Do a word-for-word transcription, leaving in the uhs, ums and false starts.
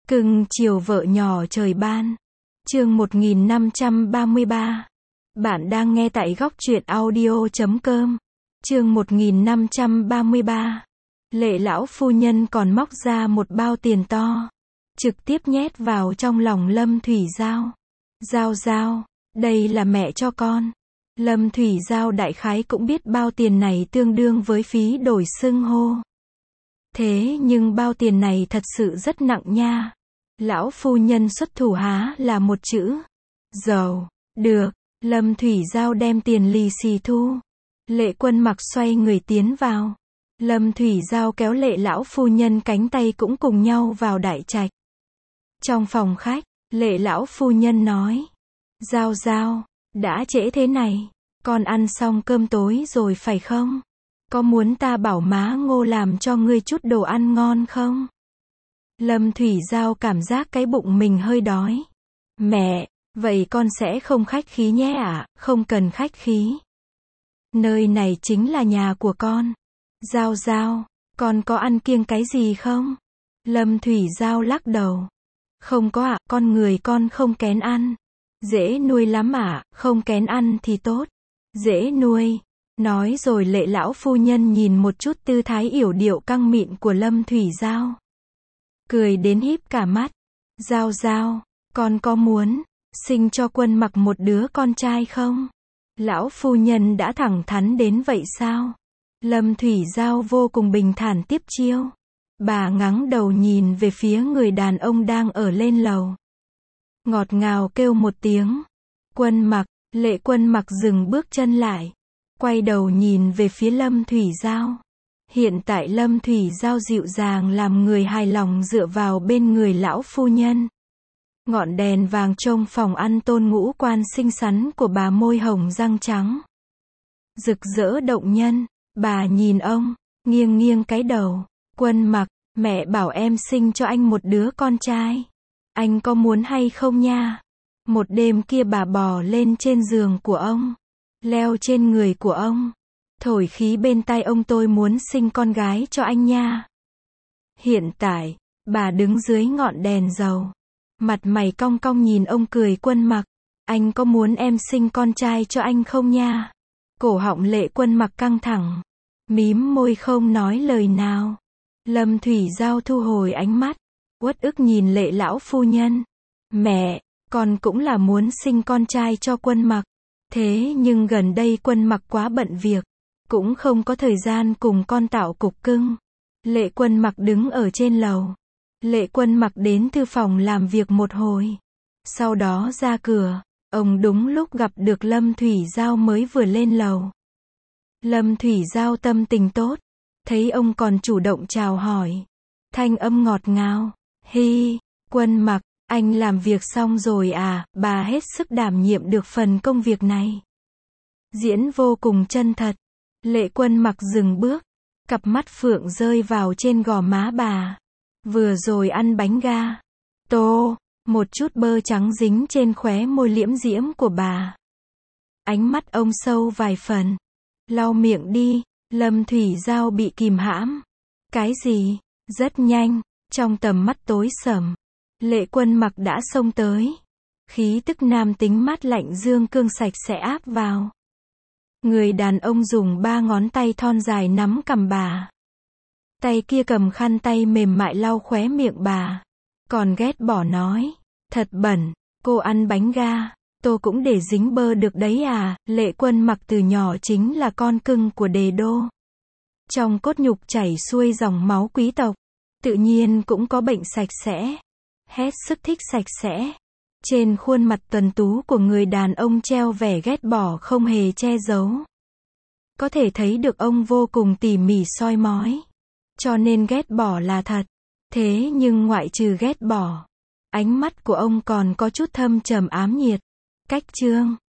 Cưng chiều vợ nhỏ trời ban. Chương một nghìn năm trăm ba mươi ba. Bạn đang nghe tại góc truyện audio chấm com. Chương một nghìn năm trăm ba mươi ba. Lệ lão phu nhân còn móc ra một bao tiền to, trực tiếp nhét vào trong lòng Lâm Thủy Giao. Giao Giao, đây là mẹ cho con. Lâm Thủy Giao đại khái cũng biết bao tiền này tương đương với phí đổi xưng hô. Thế nhưng bao tiền này thật sự rất nặng nha. Lão phu nhân xuất thủ há là một chữ giàu. Được, Lâm Thủy Giao đem tiền lì xì thu. Lệ Quân Mặc xoay người tiến vào. Lâm Thủy Giao kéo Lệ lão phu nhân cánh tay cũng cùng nhau vào đại trạch. Trong phòng khách, Lệ lão phu nhân nói: Giao Giao, đã trễ thế này, con ăn xong cơm tối rồi phải không? Có muốn ta bảo má Ngô làm cho ngươi chút đồ ăn ngon không? Lâm Thủy Giao cảm giác cái bụng mình hơi đói. Mẹ, vậy con sẽ không khách khí nhé ạ, à? Không cần khách khí. Nơi này chính là nhà của con. Giao Giao, con có ăn kiêng cái gì không? Lâm Thủy Giao lắc đầu. Không có ạ, à, con người con không kén ăn. Dễ nuôi lắm ạ, à, không kén ăn thì tốt. Dễ nuôi. Nói rồi Lệ lão phu nhân nhìn một chút tư thái yểu điệu căng mịn của Lâm Thủy Giao. Cười đến híp cả mắt. Giao Giao, con có muốn sinh cho Quân Mặc một đứa con trai không? Lão phu nhân đã thẳng thắn đến vậy sao? Lâm Thủy Giao vô cùng bình thản tiếp chiêu. Bà ngẩng đầu nhìn về phía người đàn ông đang ở lên lầu. Ngọt ngào kêu một tiếng. Quân Mặc. Lệ Quân Mặc dừng bước chân lại, quay đầu nhìn về phía Lâm Thủy Giao. Hiện tại Lâm Thủy Giao dịu dàng làm người hài lòng dựa vào bên người lão phu nhân. Ngọn đèn vàng trong phòng ăn tôn ngũ quan xinh xắn của bà, môi hồng răng trắng, rực rỡ động nhân. Bà nhìn ông, nghiêng nghiêng cái đầu. Quân Mặc, mẹ bảo em sinh cho anh một đứa con trai. Anh có muốn hay không nha? Một đêm kia bà bò lên trên giường của ông, leo trên người của ông, thổi khí bên tai ông: tôi muốn sinh con gái cho anh nha. Hiện tại, bà đứng dưới ngọn đèn dầu, mặt mày cong cong nhìn ông cười: Quân Mặc, anh có muốn em sinh con trai cho anh không nha? Cổ họng Lệ Quân Mặc căng thẳng, mím môi không nói lời nào. Lâm Thủy Giao thu hồi ánh mắt, uất ức nhìn Lệ lão phu nhân. Mẹ, con cũng là muốn sinh con trai cho Quân Mặc. Thế nhưng gần đây Quân Mặc quá bận việc, cũng không có thời gian cùng con tạo cục cưng. Lệ Quân Mặc đứng ở trên lầu. Lệ Quân Mặc đến thư phòng làm việc một hồi, sau đó ra cửa. Ông đúng lúc gặp được Lâm Thủy Giao mới vừa lên lầu. Lâm Thủy Giao tâm tình tốt, thấy ông còn chủ động chào hỏi, thanh âm ngọt ngào. Hi, Quân Mặc, anh làm việc xong rồi à? Bà hết sức đảm nhiệm được phần công việc này. Diễn vô cùng chân thật. Lệ Quân Mặc dừng bước, cặp mắt phượng rơi vào trên gò má bà. Vừa rồi ăn bánh ga tô, một chút bơ trắng dính trên khóe môi liễm diễm của bà. Ánh mắt ông sâu vài phần. Lau miệng đi. Lâm Thủy Giao bị kìm hãm. Cái gì? Rất nhanh, trong tầm mắt tối sầm, Lệ Quân Mặc đã xông tới. Khí tức nam tính mát lạnh dương cương sạch sẽ áp vào. Người đàn ông dùng ba ngón tay thon dài nắm cằm bà. Tay kia cầm khăn tay mềm mại lau khóe miệng bà. Còn ghét bỏ nói: thật bẩn, cô ăn bánh ga tô cũng để dính bơ được đấy à? Lệ Quân Mặc từ nhỏ chính là con cưng của Đề đô. Trong cốt nhục chảy xuôi dòng máu quý tộc, tự nhiên cũng có bệnh sạch sẽ. Hết sức thích sạch sẽ. Trên khuôn mặt tuấn tú của người đàn ông treo vẻ ghét bỏ không hề che giấu. Có thể thấy được ông vô cùng tỉ mỉ soi mói. Cho nên ghét bỏ là thật. Thế nhưng ngoại trừ ghét bỏ, ánh mắt của ông còn có chút thâm trầm ám nhiệt. Cách chương